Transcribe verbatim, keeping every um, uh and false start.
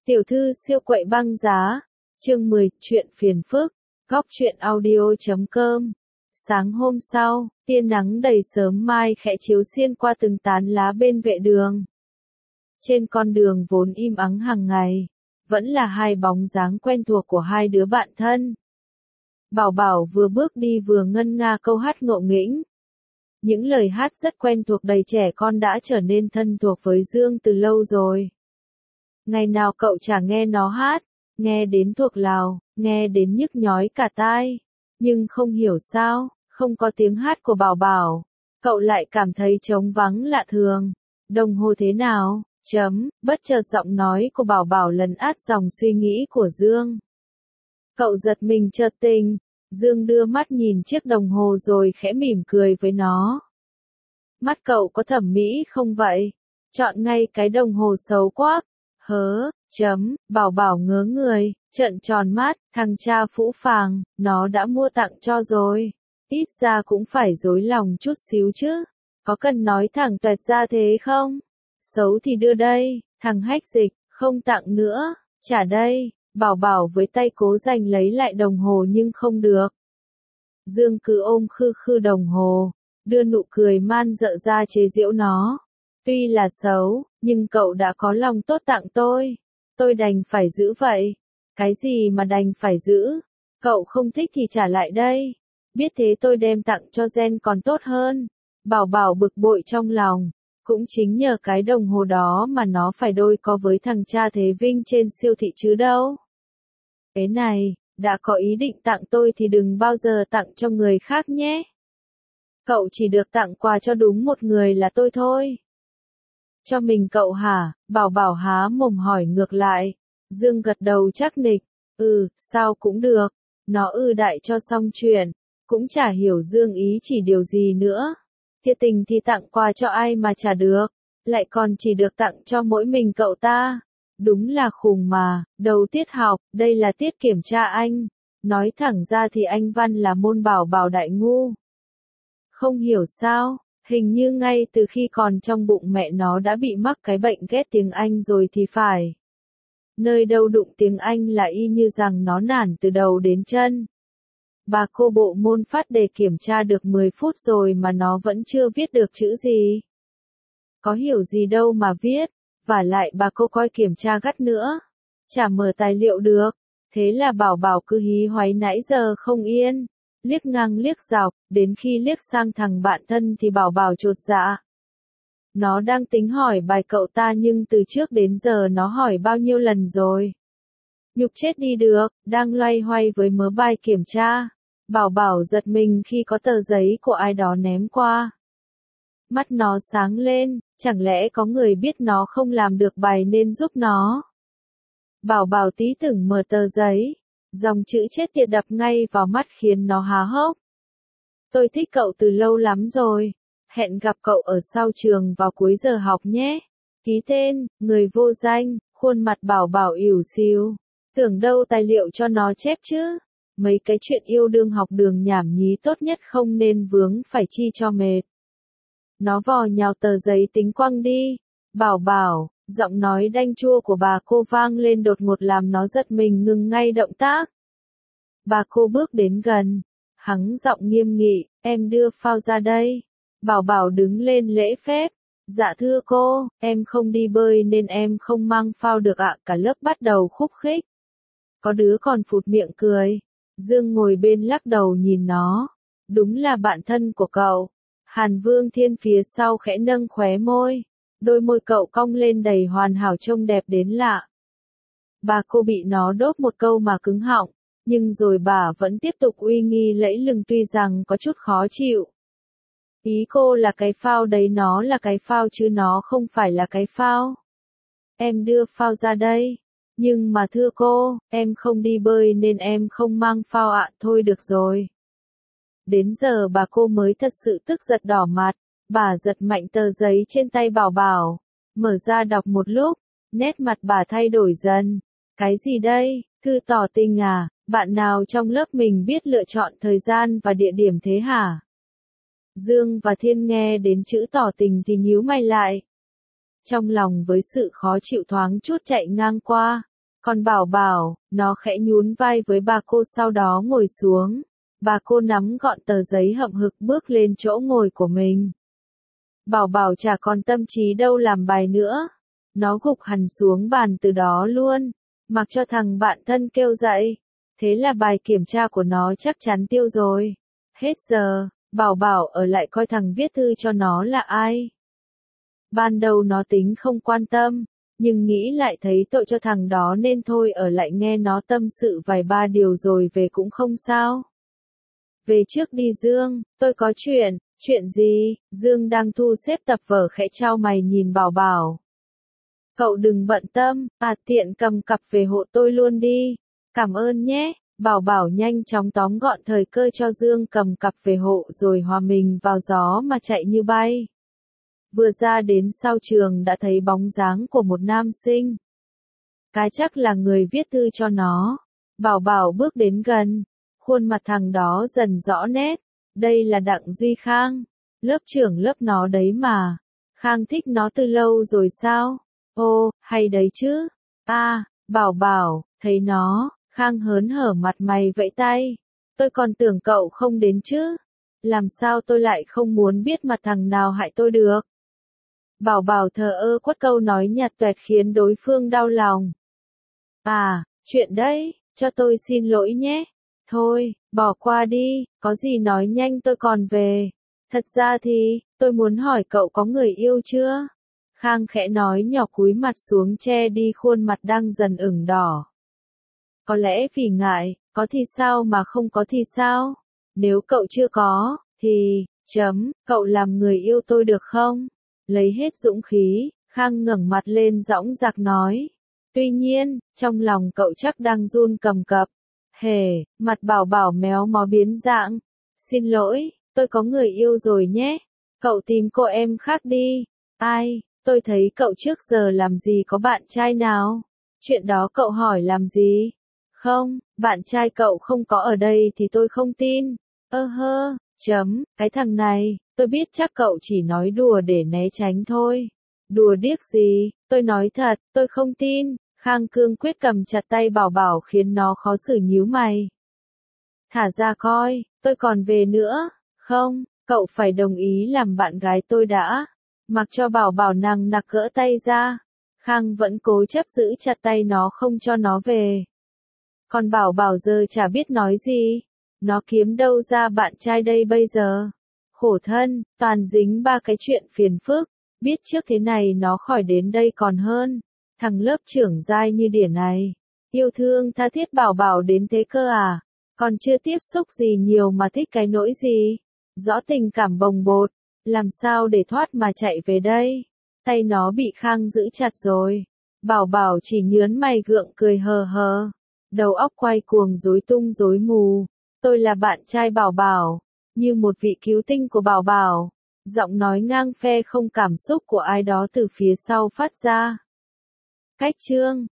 Tiểu thư siêu quậy băng giá, chương mười, chuyện phiền phức, góc truyện audio chấm com. Sáng hôm sau, tia nắng đầy sớm mai khẽ chiếu xiên qua từng tán lá bên vệ đường. Trên con đường vốn im ắng hàng ngày, vẫn là hai bóng dáng quen thuộc của hai đứa bạn thân. Bảo Bảo vừa bước đi vừa ngân nga câu hát ngộ nghĩnh. Những lời hát rất quen thuộc đầy trẻ con đã trở nên thân thuộc với Dương từ lâu rồi. Ngày nào cậu chả nghe nó hát, nghe đến thuộc lào, nghe đến nhức nhói cả tai. Nhưng không hiểu sao, không có tiếng hát của Bảo Bảo, cậu lại cảm thấy trống vắng lạ thường. Đồng hồ thế nào? Chấm, bất chợt giọng nói của Bảo Bảo lấn át dòng suy nghĩ của Dương. Cậu giật mình chợt tỉnh, Dương đưa mắt nhìn chiếc đồng hồ rồi khẽ mỉm cười với nó. Mắt cậu có thẩm mỹ không vậy? Chọn ngay cái đồng hồ xấu quá. Hớ, chấm, Bảo Bảo ngớ người, trợn tròn mắt, thằng cha phũ phàng, nó đã mua tặng cho rồi. Ít ra cũng phải dối lòng chút xíu chứ. Có cần nói thẳng tuẹt ra thế không? Xấu thì đưa đây, thằng hách dịch, không tặng nữa, trả đây. Bảo Bảo với tay cố giành lấy lại đồng hồ nhưng không được. Dương cứ ôm khư khư đồng hồ, đưa nụ cười man dợ ra chế giễu nó. Tuy là xấu, nhưng cậu đã có lòng tốt tặng tôi. Tôi đành phải giữ vậy. Cái gì mà đành phải giữ? Cậu không thích thì trả lại đây. Biết thế tôi đem tặng cho Gen còn tốt hơn. Bảo Bảo bực bội trong lòng. Cũng chính nhờ cái đồng hồ đó mà nó phải đôi co với thằng cha Thế Vinh trên siêu thị chứ đâu. Cái này, đã có ý định tặng tôi thì đừng bao giờ tặng cho người khác nhé. Cậu chỉ được tặng quà cho đúng một người là tôi thôi. Cho mình cậu hả? Bảo Bảo há mồm hỏi ngược lại. Dương gật đầu chắc nịch. Ừ, sao cũng được. Nó ư đại cho xong chuyện. Cũng chả hiểu Dương ý chỉ điều gì nữa. Thiệt tình thì tặng quà cho ai mà chả được. Lại còn chỉ được tặng cho mỗi mình cậu ta. Đúng là khùng mà. Đầu tiết học, đây là tiết kiểm tra anh. Nói thẳng ra thì anh Văn là môn Bảo Bảo đại ngu. Không hiểu sao. Hình như ngay từ khi còn trong bụng mẹ nó đã bị mắc cái bệnh ghét tiếng Anh rồi thì phải. Nơi đâu đụng tiếng Anh là y như rằng nó nản từ đầu đến chân. Bà cô bộ môn phát đề kiểm tra được mười phút rồi mà nó vẫn chưa viết được chữ gì. Có hiểu gì đâu mà viết, vả lại bà cô coi kiểm tra gắt nữa. Chả mở tài liệu được, thế là Bảo Bảo cứ hí hoáy nãy giờ không yên. Liếc ngang liếc dọc, đến khi liếc sang thằng bạn thân thì Bảo Bảo chột dạ. Nó đang tính hỏi bài cậu ta nhưng từ trước đến giờ nó hỏi bao nhiêu lần rồi. Nhục chết đi được, đang loay hoay với mớ bài kiểm tra. Bảo Bảo giật mình khi có tờ giấy của ai đó ném qua. Mắt nó sáng lên, chẳng lẽ có người biết nó không làm được bài nên giúp nó. Bảo Bảo tí tưởng mở tờ giấy. Dòng chữ chết tiệt đập ngay vào mắt khiến nó há hốc. Tôi thích cậu từ lâu lắm rồi. Hẹn gặp cậu ở sau trường vào cuối giờ học nhé. Ký tên, người vô danh, khuôn mặt Bảo Bảo ỉu xìu. Tưởng đâu tài liệu cho nó chép chứ. Mấy cái chuyện yêu đương học đường nhảm nhí tốt nhất không nên vướng phải chi cho mệt. Nó vò nhào tờ giấy tính quăng đi. Bảo Bảo, giọng nói đanh chua của bà cô vang lên đột ngột làm nó giật mình ngừng ngay động tác. Bà cô bước đến gần, hắng giọng nghiêm nghị, em đưa phao ra đây. Bảo Bảo đứng lên lễ phép. Dạ thưa cô, em không đi bơi nên em không mang phao được ạ. Cả lớp bắt đầu khúc khích. Có đứa còn phụt miệng cười. Dương ngồi bên lắc đầu nhìn nó. Đúng là bạn thân của cậu. Hàn Vương Thiên phía sau khẽ nâng khóe môi. Đôi môi cậu cong lên đầy hoàn hảo trông đẹp đến lạ. Bà cô bị nó đốt một câu mà cứng họng, nhưng rồi bà vẫn tiếp tục uy nghi lẫy lừng tuy rằng có chút khó chịu. Ý cô là cái phao đấy nó là cái phao chứ nó không phải là cái phao. Em đưa phao ra đây. Nhưng mà thưa cô, em không đi bơi nên em không mang phao ạ. Thôi được rồi. Đến giờ bà cô mới thật sự tức giật đỏ mặt. Bà giật mạnh tờ giấy trên tay Bảo Bảo, mở ra đọc một lúc, nét mặt bà thay đổi dần. Cái gì đây, thư tỏ tình à, bạn nào trong lớp mình biết lựa chọn thời gian và địa điểm thế hả? Dương và Thiên nghe đến chữ tỏ tình thì nhíu mày lại. Trong lòng với sự khó chịu thoáng chút chạy ngang qua, Còn Bảo Bảo, nó khẽ nhún vai với bà cô sau đó ngồi xuống. Bà cô nắm gọn tờ giấy hậm hực bước lên chỗ ngồi của mình. Bảo Bảo chả còn tâm trí đâu làm bài nữa. Nó gục hẳn xuống bàn từ đó luôn, mặc cho thằng bạn thân kêu dậy. Thế là bài kiểm tra của nó chắc chắn tiêu rồi. Hết giờ, Bảo Bảo ở lại coi thằng viết thư cho nó là ai. Ban đầu nó tính không quan tâm, nhưng nghĩ lại thấy tội cho thằng đó nên thôi ở lại nghe nó tâm sự vài ba điều rồi về cũng không sao. Về trước đi Dương, tôi có chuyện. Chuyện gì? Dương đang thu xếp tập vở khẽ chau mày nhìn Bảo Bảo. Cậu đừng bận tâm, à tiện cầm cặp về hộ tôi luôn đi. Cảm ơn nhé. Bảo Bảo nhanh chóng tóm gọn thời cơ cho Dương cầm cặp về hộ rồi hòa mình vào gió mà chạy như bay. Vừa ra đến sau trường đã thấy bóng dáng của một nam sinh. Cái chắc là người viết thư cho nó. Bảo Bảo bước đến gần. Khuôn mặt thằng đó dần rõ nét. Đây là Đặng Duy Khang. Lớp trưởng lớp nó đấy mà. Khang thích nó từ lâu rồi sao? Ô, hay đấy chứ. À, Bảo Bảo, thấy nó. Khang hớn hở mặt mày vẫy tay. Tôi còn tưởng cậu không đến chứ. Làm sao tôi lại không muốn biết mặt thằng nào hại tôi được. Bảo Bảo thờ ơ quất câu nói nhạt toẹt khiến đối phương đau lòng. À, chuyện đấy, cho tôi xin lỗi nhé. Thôi, bỏ qua đi, có gì nói nhanh tôi còn về. Thật ra thì, tôi muốn hỏi cậu có người yêu chưa? Khang khẽ nói nhỏ cúi mặt xuống che đi khuôn mặt đang dần ửng đỏ. Có lẽ vì ngại, có thì sao mà không có thì sao? Nếu cậu chưa có, thì, chấm, cậu làm người yêu tôi được không? Lấy hết dũng khí, Khang ngẩng mặt lên dõng dạc nói. Tuy nhiên, trong lòng cậu chắc đang run cầm cập. Hề, mặt Bảo Bảo méo mó biến dạng. Xin lỗi, tôi có người yêu rồi nhé. Cậu tìm cô em khác đi. Ai, tôi thấy cậu trước giờ làm gì có bạn trai nào? Chuyện đó cậu hỏi làm gì? Không, bạn trai cậu không có ở đây thì tôi không tin. Ơ hơ, chấm, cái thằng này, tôi biết chắc cậu chỉ nói đùa để né tránh thôi. Đùa điếc gì, tôi nói thật, tôi không tin. Khang cương quyết cầm chặt tay Bảo Bảo khiến nó khó xử nhíu mày. Thả ra coi, tôi còn về nữa. Không, cậu phải đồng ý làm bạn gái tôi đã. Mặc cho Bảo Bảo nằng nặc gỡ tay ra. Khang vẫn cố chấp giữ chặt tay nó không cho nó về. Còn Bảo Bảo giờ chả biết nói gì. Nó kiếm đâu ra bạn trai đây bây giờ. Khổ thân, toàn dính ba cái chuyện phiền phức. Biết trước thế này nó khỏi đến đây còn hơn. Thằng lớp trưởng dai như đỉa này. Yêu thương tha thiết Bảo Bảo đến thế cơ à. Còn chưa tiếp xúc gì nhiều mà thích cái nỗi gì. Rõ tình cảm bồng bột. Làm sao để thoát mà chạy về đây. Tay nó bị Khang giữ chặt rồi. Bảo Bảo chỉ nhướn mày gượng cười hờ hờ. Đầu óc quay cuồng rối tung rối mù. Tôi là bạn trai Bảo Bảo. Như một vị cứu tinh của Bảo Bảo. Giọng nói ngang phe không cảm xúc của ai đó từ phía sau phát ra. Cách chương